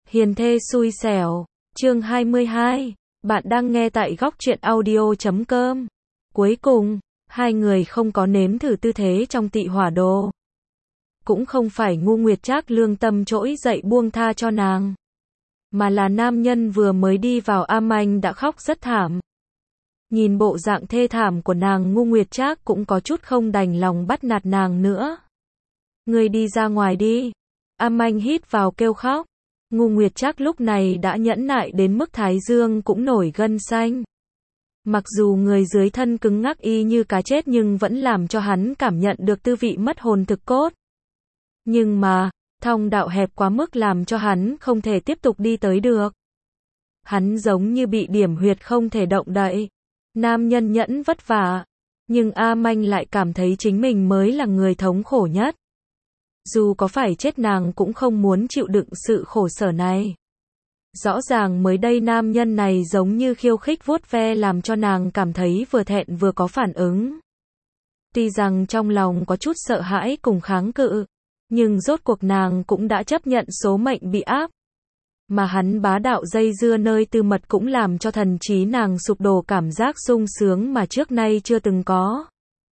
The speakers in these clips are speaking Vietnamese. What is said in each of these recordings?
Hiền thê xui xẻo, chương 22, bạn đang nghe tại góc truyện audio.com. Cuối cùng, hai người không có nếm thử tư thế trong Tị Hỏa Đồ. Cũng không phải Ngô Nguyệt Trác lương tâm trỗi dậy buông tha cho nàng, mà là nam nhân vừa mới đi vào am anh đã khóc rất thảm. Nhìn bộ dạng thê thảm của nàng, Ngô Nguyệt Trác cũng có chút không đành lòng bắt nạt nàng nữa. Ngươi đi ra ngoài đi. Am anh hít vào kêu khóc. Ngô Nguyệt Trác lúc này đã nhẫn nại đến mức thái dương cũng nổi gân xanh. Mặc dù người dưới thân cứng ngắc y như cá chết nhưng vẫn làm cho hắn cảm nhận được tư vị mất hồn thực cốt. Nhưng mà, thông đạo hẹp quá mức làm cho hắn không thể tiếp tục đi tới được. Hắn giống như bị điểm huyệt không thể động đậy. Nam nhân nhẫn vất vả, nhưng Am Anh lại cảm thấy chính mình mới là người thống khổ nhất. Dù có phải chết nàng cũng không muốn chịu đựng sự khổ sở này. Rõ ràng mới đây nam nhân này giống như khiêu khích vuốt ve làm cho nàng cảm thấy vừa thẹn vừa có phản ứng. Tuy rằng trong lòng có chút sợ hãi cùng kháng cự, nhưng rốt cuộc nàng cũng đã chấp nhận số mệnh bị áp. Mà hắn bá đạo dây dưa nơi tư mật cũng làm cho thần trí nàng sụp đổ, cảm giác sung sướng mà trước nay chưa từng có.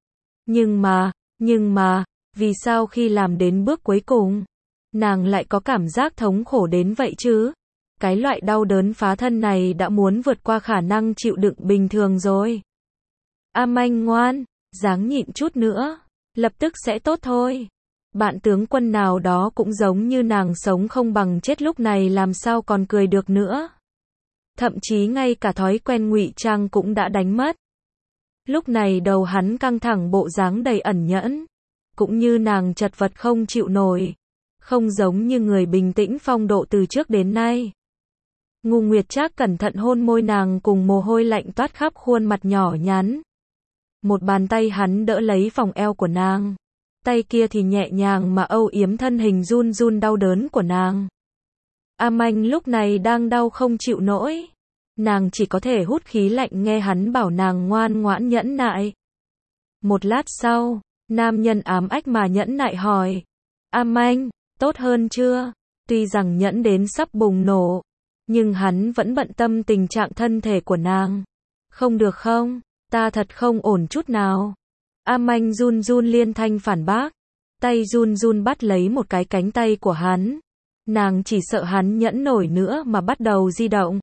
Nhưng mà, vì sao khi làm đến bước cuối cùng, nàng lại có cảm giác thống khổ đến vậy chứ? Cái loại đau đớn phá thân này đã muốn vượt qua khả năng chịu đựng bình thường rồi. Am Anh ngoan, ráng nhịn chút nữa, lập tức sẽ tốt thôi. Bạn tướng quân nào đó cũng giống như nàng sống không bằng chết lúc này làm sao còn cười được nữa. Thậm chí ngay cả thói quen ngụy trang cũng đã đánh mất. Lúc này đầu hắn căng thẳng, bộ dáng đầy ẩn nhẫn, cũng như nàng chật vật không chịu nổi, không giống như người bình tĩnh phong độ từ trước đến nay. Ngô Nguyệt Trác cẩn thận hôn môi nàng, cùng mồ hôi lạnh toát khắp khuôn mặt nhỏ nhắn. Một bàn tay hắn đỡ lấy vòng eo của nàng, tay kia thì nhẹ nhàng mà âu yếm thân hình run run đau đớn của nàng. Am Anh lúc này đang đau không chịu nổi, nàng chỉ có thể hút khí lạnh nghe hắn bảo nàng ngoan ngoãn nhẫn nại. Một lát sau, nam nhân ám ách mà nhẫn nại hỏi, Am Anh, tốt hơn chưa? Tuy rằng nhẫn đến sắp bùng nổ, nhưng hắn vẫn bận tâm tình trạng thân thể của nàng. Không được không? Ta thật không ổn chút nào. Am Anh run run liên thanh phản bác, tay run run bắt lấy một cái cánh tay của hắn. Nàng chỉ sợ hắn nhẫn nổi nữa mà bắt đầu di động.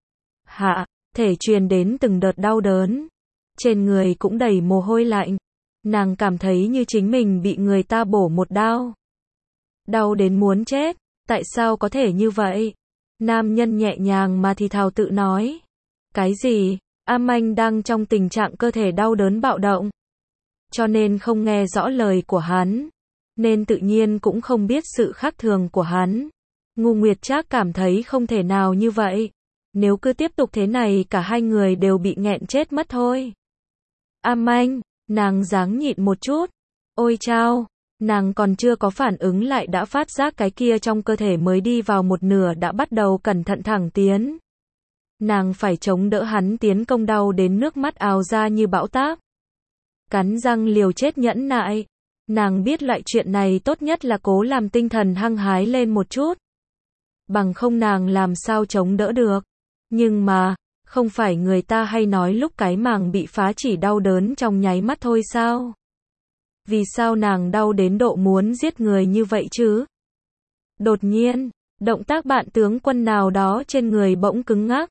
Hạ, thể truyền đến từng đợt đau đớn. Trên người cũng đầy mồ hôi lạnh. Nàng cảm thấy như chính mình bị người ta bổ một đao. Đau đến muốn chết, tại sao có thể như vậy? Nam nhân nhẹ nhàng mà thì thào tự nói. Cái gì? Am Anh đang trong tình trạng cơ thể đau đớn bạo động, cho nên không nghe rõ lời của hắn, nên tự nhiên cũng không biết sự khác thường của hắn. Ngô Nguyệt Trác cảm thấy không thể nào như vậy. Nếu cứ tiếp tục thế này cả hai người đều bị nghẹn chết mất thôi. Am Anh, nàng ráng nhịn một chút. Ôi chao, nàng còn chưa có phản ứng lại đã phát giác cái kia trong cơ thể mới đi vào một nửa đã bắt đầu cẩn thận thẳng tiến. Nàng phải chống đỡ hắn tiến công, đau đến nước mắt ào ra như bão táp. Cắn răng liều chết nhẫn nại. Nàng biết loại chuyện này tốt nhất là cố làm tinh thần hăng hái lên một chút. Bằng không nàng làm sao chống đỡ được. Nhưng mà, không phải người ta hay nói lúc cái màng bị phá chỉ đau đớn trong nháy mắt thôi sao? Vì sao nàng đau đến độ muốn giết người như vậy chứ? Đột nhiên, động tác bạn tướng quân nào đó trên người bỗng cứng ngắc.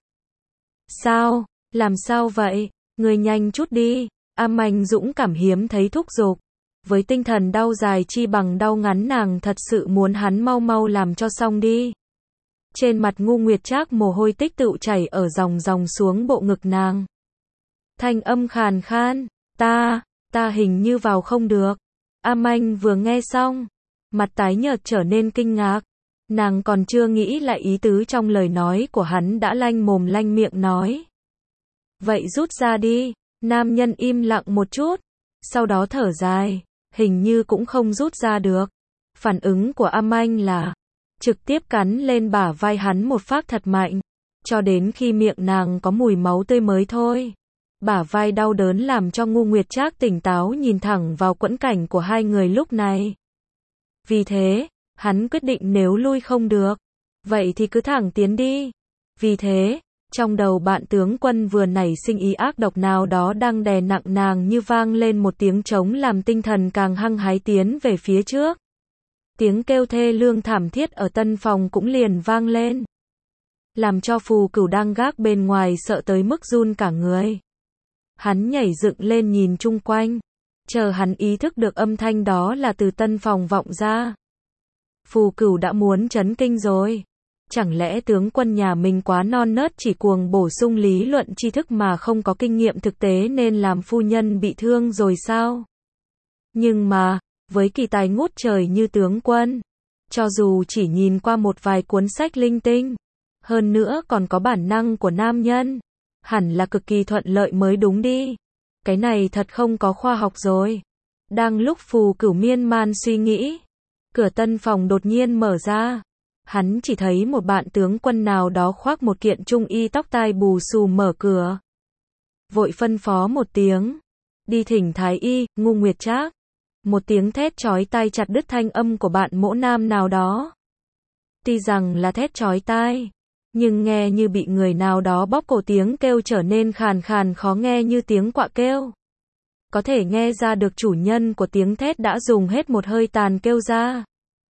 Sao? Làm sao vậy? Người nhanh chút đi. Am Anh dũng cảm hiếm thấy thúc giục. Với tinh thần đau dài chi bằng đau ngắn, nàng thật sự muốn hắn mau mau làm cho xong đi. Trên mặt Ngô Nguyệt Trác mồ hôi tích tụ chảy ở dòng dòng xuống bộ ngực nàng. Thanh âm khàn khan, ta hình như vào không được. Am Anh vừa nghe xong, mặt tái nhợt trở nên kinh ngạc. Nàng còn chưa nghĩ lại ý tứ trong lời nói của hắn đã lanh mồm lanh miệng nói. Vậy rút ra đi. Nam nhân im lặng một chút, sau đó thở dài, hình như cũng không rút ra được. Phản ứng của Am Anh là trực tiếp cắn lên bả vai hắn một phát thật mạnh, cho đến khi miệng nàng có mùi máu tươi mới thôi. Bả vai đau đớn làm cho Ngô Nguyệt Trác tỉnh táo nhìn thẳng vào quẫn cảnh của hai người lúc này. Vì thế, hắn quyết định nếu lui không được, Vậy thì cứ thẳng tiến đi. Vì thế, trong đầu bạn tướng quân vừa nảy sinh ý ác độc nào đó đang đè nặng nàng như vang lên một tiếng trống làm tinh thần càng hăng hái tiến về phía trước. Tiếng kêu thê lương thảm thiết ở tân phòng cũng liền vang lên. Làm cho Phù Cửu đang gác bên ngoài sợ tới mức run cả người. Hắn nhảy dựng lên nhìn chung quanh. Chờ hắn ý thức được âm thanh đó là từ tân phòng vọng ra. Phù Cửu đã muốn chấn kinh rồi. Chẳng lẽ tướng quân nhà mình quá non nớt chỉ cuồng bổ sung lý luận tri thức mà không có kinh nghiệm thực tế nên làm phu nhân bị thương rồi sao? Nhưng mà, với kỳ tài ngút trời như tướng quân, cho dù chỉ nhìn qua một vài cuốn sách linh tinh, hơn nữa còn có bản năng của nam nhân, hẳn là cực kỳ thuận lợi mới đúng đi. Cái này thật không có khoa học rồi. Đang lúc Phù Cửu miên man suy nghĩ, cửa tân phòng đột nhiên mở ra. Hắn chỉ thấy một bạn tướng quân nào đó khoác một kiện trung y tóc tai bù xù mở cửa. Vội phân phó một tiếng. Đi thỉnh thái y, Ngu Nguyệt Trác. Một tiếng thét chói tai chặt đứt thanh âm của bạn mỗ nam nào đó. Tuy rằng là thét chói tai, nhưng nghe như bị người nào đó bóp cổ, tiếng kêu trở nên khàn khàn khó nghe như tiếng quạ kêu. Có thể nghe ra được chủ nhân của tiếng thét đã dùng hết một hơi tàn kêu ra.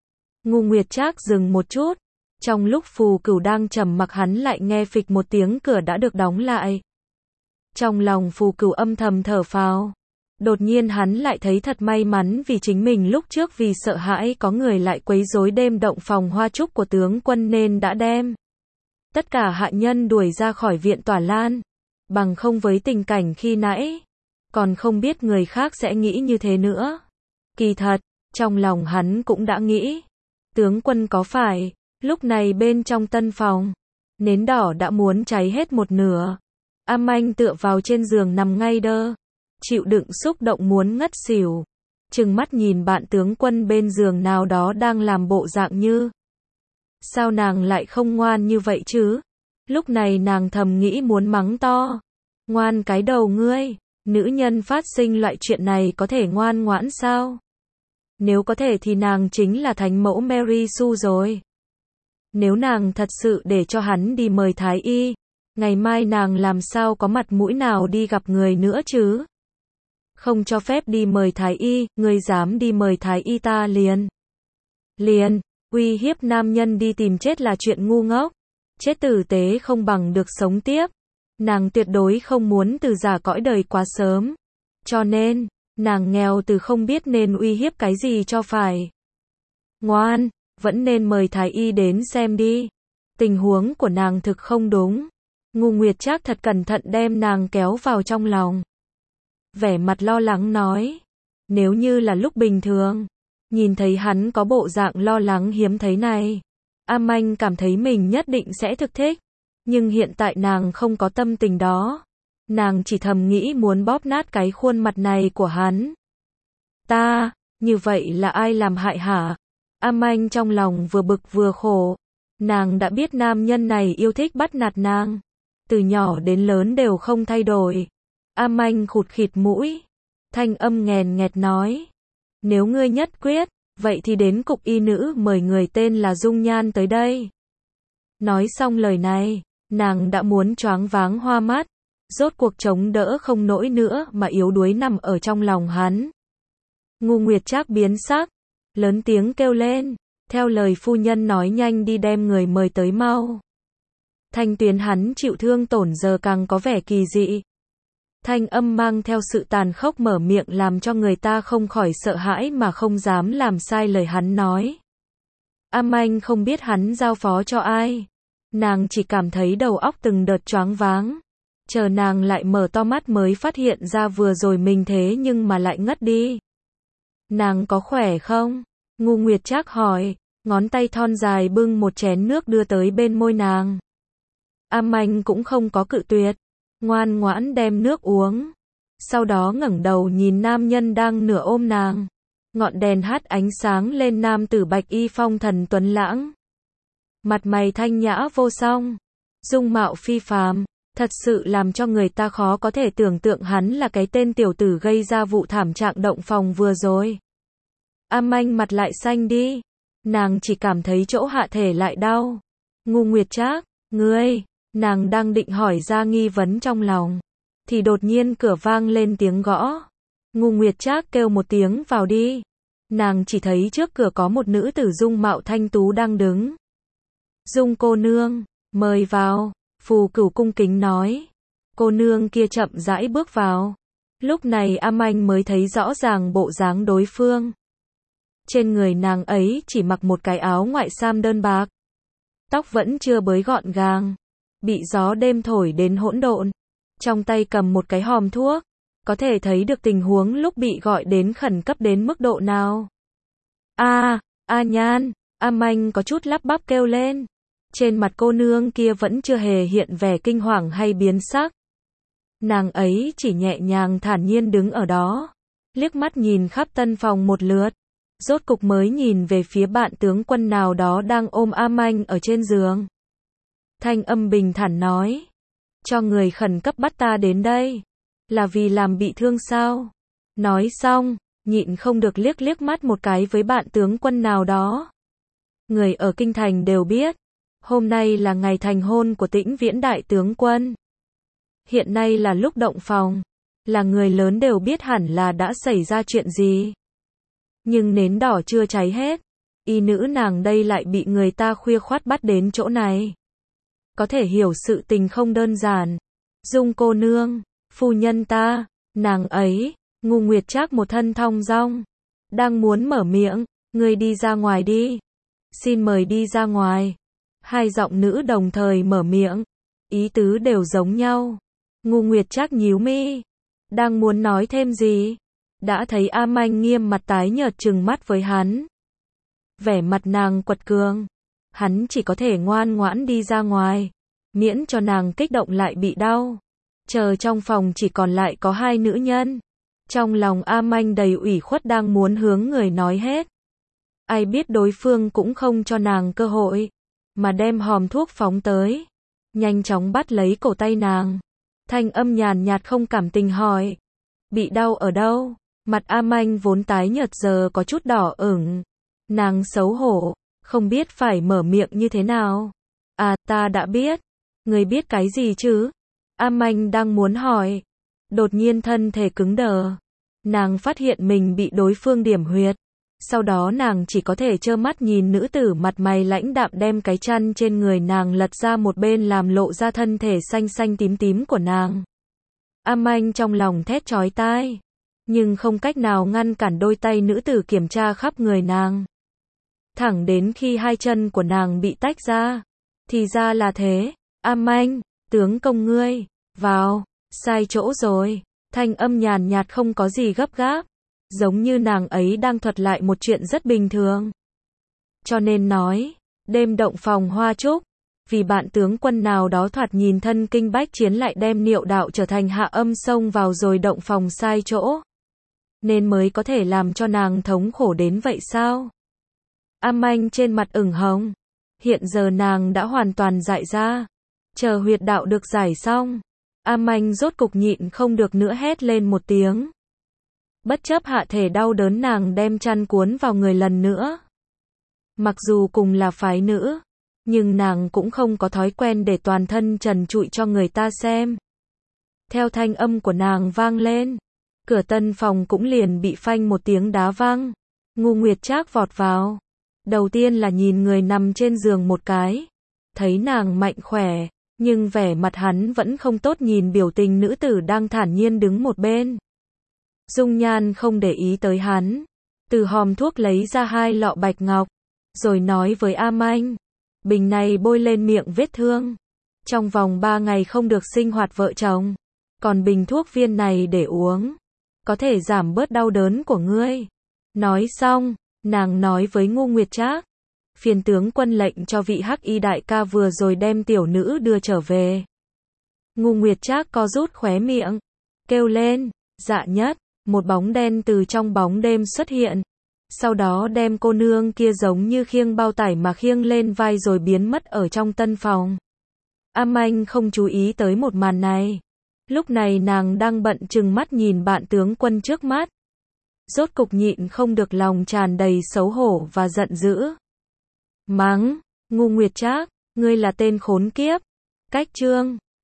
Ngu Nguyệt Trác dừng một chút. Trong lúc Phù Cửu đang trầm mặc hắn lại nghe phịch một tiếng cửa đã được đóng lại. Trong lòng Phù Cửu âm thầm thở phào. Đột nhiên hắn lại thấy thật may mắn vì chính mình lúc trước vì sợ hãi có người lại quấy rối đêm động phòng hoa trúc của tướng quân nên đã đem tất cả hạ nhân đuổi ra khỏi viện tỏa lan. Bằng không với tình cảnh khi nãy, còn không biết người khác sẽ nghĩ như thế nữa. Kỳ thật, trong lòng hắn cũng đã nghĩ. Tướng quân có phải, lúc này bên trong tân phòng, nến đỏ đã muốn cháy hết một nửa. Anh tựa vào trên giường nằm ngay đơ, chịu đựng xúc động muốn ngất xỉu. Trừng mắt nhìn bạn tướng quân bên giường nào đó đang làm bộ dạng như. Sao nàng lại không ngoan như vậy chứ? Lúc này nàng thầm nghĩ muốn mắng to. Ngoan cái đầu ngươi, nữ nhân phát sinh loại chuyện này có thể ngoan ngoãn sao? Nếu có thể thì nàng chính là thánh mẫu Mary Sue rồi. Nếu nàng thật sự để cho hắn đi mời thái y, ngày mai nàng làm sao có mặt mũi nào đi gặp người nữa chứ? Không cho phép đi mời thái y, ngươi dám đi mời thái y ta liền, uy hiếp nam nhân đi tìm chết là chuyện ngu ngốc. Chết tử tế không bằng được sống tiếp. Nàng tuyệt đối không muốn từ già cõi đời quá sớm. Cho nên, nàng nghèo từ không biết nên uy hiếp cái gì cho phải. Ngoan, vẫn nên mời thái y đến xem đi. Tình huống của nàng thực không đúng. Ngu Nguyệt Trác thật cẩn thận đem nàng kéo vào trong lòng. Vẻ mặt lo lắng nói. Nếu như là lúc bình thường, nhìn thấy hắn có bộ dạng lo lắng hiếm thấy này, Anh cảm thấy mình nhất định sẽ thực thích. Nhưng hiện tại nàng không có tâm tình đó. Nàng chỉ thầm nghĩ muốn bóp nát cái khuôn mặt này của hắn. Ta, như vậy là ai làm hại hả? Anh trong lòng vừa bực vừa khổ. Nàng đã biết nam nhân này yêu thích bắt nạt nàng. Từ nhỏ đến lớn đều không thay đổi. Anh khụt khịt mũi. Thanh âm nghèn nghẹt nói. Nếu ngươi nhất quyết, vậy thì đến cục y nữ mời người tên là Dung Nhan tới đây. Nói xong lời này, nàng đã muốn choáng váng hoa mắt. Rốt cuộc chống đỡ không nổi nữa mà yếu đuối nằm ở trong lòng hắn. Ngu Nguyệt Trác biến sắc, lớn tiếng kêu lên, theo lời phu nhân nói nhanh đi đem người mời tới mau. Thanh tuyến hắn chịu thương tổn giờ càng có vẻ kỳ dị. Thanh âm mang theo sự tàn khốc mở miệng làm cho người ta không khỏi sợ hãi mà không dám làm sai lời hắn nói. Anh không biết hắn giao phó cho ai. Nàng chỉ cảm thấy đầu óc từng đợt choáng váng. Chờ nàng lại mở to mắt mới phát hiện ra vừa rồi mình thế nhưng mà lại ngất đi. Nàng có khỏe không? Ngu Nguyệt Trác hỏi, ngón tay thon dài bưng một chén nước đưa tới bên môi nàng. Anh cũng không có cự tuyệt, ngoan ngoãn đem nước uống. Sau đó ngẩng đầu nhìn nam nhân đang nửa ôm nàng. Ngọn đèn hắt ánh sáng lên nam tử bạch y phong thần tuấn lãng. Mặt mày thanh nhã vô song, dung mạo phi phàm, thật sự làm cho người ta khó có thể tưởng tượng hắn là cái tên tiểu tử gây ra vụ thảm trạng động phòng vừa rồi. Anh mặt lại xanh đi, nàng chỉ cảm thấy chỗ hạ thể lại đau. Ngu Nguyệt Trác, ngươi, nàng đang định hỏi ra nghi vấn trong lòng, thì đột nhiên cửa vang lên tiếng gõ. Ngu Nguyệt Trác kêu một tiếng vào đi. Nàng chỉ thấy trước cửa có một nữ tử dung mạo thanh tú đang đứng. Dung cô nương, mời vào, Phù Cửu cung kính nói. Cô nương kia chậm rãi bước vào. Lúc này Anh mới thấy rõ ràng bộ dáng đối phương. Trên người nàng ấy chỉ mặc một cái áo ngoại sam đơn bạc. Tóc vẫn chưa bới gọn gàng, bị gió đêm thổi đến hỗn độn. Trong tay cầm một cái hòm thuốc, có thể thấy được tình huống lúc bị gọi đến khẩn cấp đến mức độ nào. A Nhan, Anh có chút lắp bắp kêu lên. Trên mặt cô nương kia vẫn chưa hề hiện vẻ kinh hoàng hay biến sắc. Nàng ấy chỉ nhẹ nhàng thản nhiên đứng ở đó, liếc mắt nhìn khắp tân phòng một lượt, rốt cục mới nhìn về phía bạn tướng quân nào đó đang ôm Anh ở trên giường. Thanh âm bình thản nói, cho người khẩn cấp bắt ta đến đây, là vì làm bị thương sao? Nói xong, nhịn không được liếc mắt một cái với bạn tướng quân nào đó. Người ở kinh thành đều biết, hôm nay là ngày thành hôn của Tĩnh Viễn đại tướng quân. Hiện nay là lúc động phòng, là người lớn đều biết hẳn là đã xảy ra chuyện gì. Nhưng nến đỏ chưa cháy hết, y nữ nàng đây lại bị người ta khuya khoắt bắt đến chỗ này. Có thể hiểu sự tình không đơn giản. Dung cô nương, phu nhân ta, nàng ấy, Ngu Nguyệt Trác một thân thong dong, đang muốn mở miệng, ngươi đi ra ngoài đi. Xin mời đi ra ngoài. Hai giọng nữ đồng thời mở miệng, ý tứ đều giống nhau. Ngu Nguyệt Trác nhíu mi, đang muốn nói thêm gì, đã thấy Anh nghiêm mặt tái nhợt trừng mắt với hắn. Vẻ mặt nàng quật cường, hắn chỉ có thể ngoan ngoãn đi ra ngoài, miễn cho nàng kích động lại bị đau. Chờ trong phòng chỉ còn lại có hai nữ nhân. Trong lòng Anh đầy ủy khuất đang muốn hướng người nói hết. Ai biết đối phương cũng không cho nàng cơ hội, mà đem hòm thuốc phóng tới, nhanh chóng bắt lấy cổ tay nàng. Thanh âm nhàn nhạt không cảm tình hỏi, bị đau ở đâu? Mặt Anh vốn tái nhợt giờ có chút đỏ ửng. Nàng xấu hổ, không biết phải mở miệng như thế nào. Ta đã biết. Người biết cái gì chứ? Anh đang muốn hỏi, đột nhiên thân thể cứng đờ. Nàng phát hiện mình bị đối phương điểm huyệt. Sau đó nàng chỉ có thể trơ mắt nhìn nữ tử mặt mày lãnh đạm đem cái chăn trên người nàng lật ra một bên làm lộ ra thân thể xanh xanh tím tím của nàng. Anh trong lòng thét chói tai, nhưng không cách nào ngăn cản đôi tay nữ tử kiểm tra khắp người nàng. Thẳng đến khi hai chân của nàng bị tách ra. Thì ra là thế. Anh, tướng công ngươi, vào, sai chỗ rồi. Thanh âm nhàn nhạt không có gì gấp gáp, giống như nàng ấy đang thuật lại một chuyện rất bình thường. Cho nên nói, đêm động phòng hoa trúc, vì bạn tướng quân nào đó thoạt nhìn thân kinh bách chiến lại đem niệu đạo trở thành hạ âm xông vào rồi động phòng sai chỗ. Nên mới có thể làm cho nàng thống khổ đến vậy sao? Anh trên mặt ửng hồng. Hiện giờ nàng đã hoàn toàn dại ra. Chờ huyệt đạo được giải xong, Anh rốt cục nhịn không được nữa hét lên một tiếng. Bất chấp hạ thể đau đớn nàng đem chăn cuốn vào người lần nữa. Mặc dù cùng là phái nữ, nhưng nàng cũng không có thói quen để toàn thân trần trụi cho người ta xem. Theo thanh âm của nàng vang lên, cửa tân phòng cũng liền bị phanh một tiếng đá vang. Ngu Nguyệt Trác vọt vào. Đầu tiên là nhìn người nằm trên giường một cái. Thấy nàng mạnh khỏe, nhưng vẻ mặt hắn vẫn không tốt nhìn biểu tình nữ tử đang thản nhiên đứng một bên. Dung Nhan không để ý tới hắn, từ hòm thuốc lấy ra hai lọ bạch ngọc, rồi nói với Anh, bình này bôi lên miệng vết thương, trong vòng 3 ngày không được sinh hoạt vợ chồng, còn bình thuốc viên này để uống, có thể giảm bớt đau đớn của ngươi. Nói xong, nàng nói với Ngu Nguyệt Trác, phiền tướng quân lệnh cho vị Hắc Y đại ca vừa rồi đem tiểu nữ đưa trở về. Ngu Nguyệt Trác co rút khóe miệng, kêu lên, dạ nhất. Một bóng đen từ trong bóng đêm xuất hiện, sau đó đem cô nương kia giống như khiêng bao tải mà khiêng lên vai rồi biến mất ở trong tân phòng. Anh không chú ý tới một màn này. Lúc này nàng đang bận trừng mắt nhìn bạn tướng quân trước mắt. Rốt cục nhịn không được lòng tràn đầy xấu hổ và giận dữ. Mắng, Ngu Nguyệt Trác, Ngươi là tên khốn kiếp. Cách chương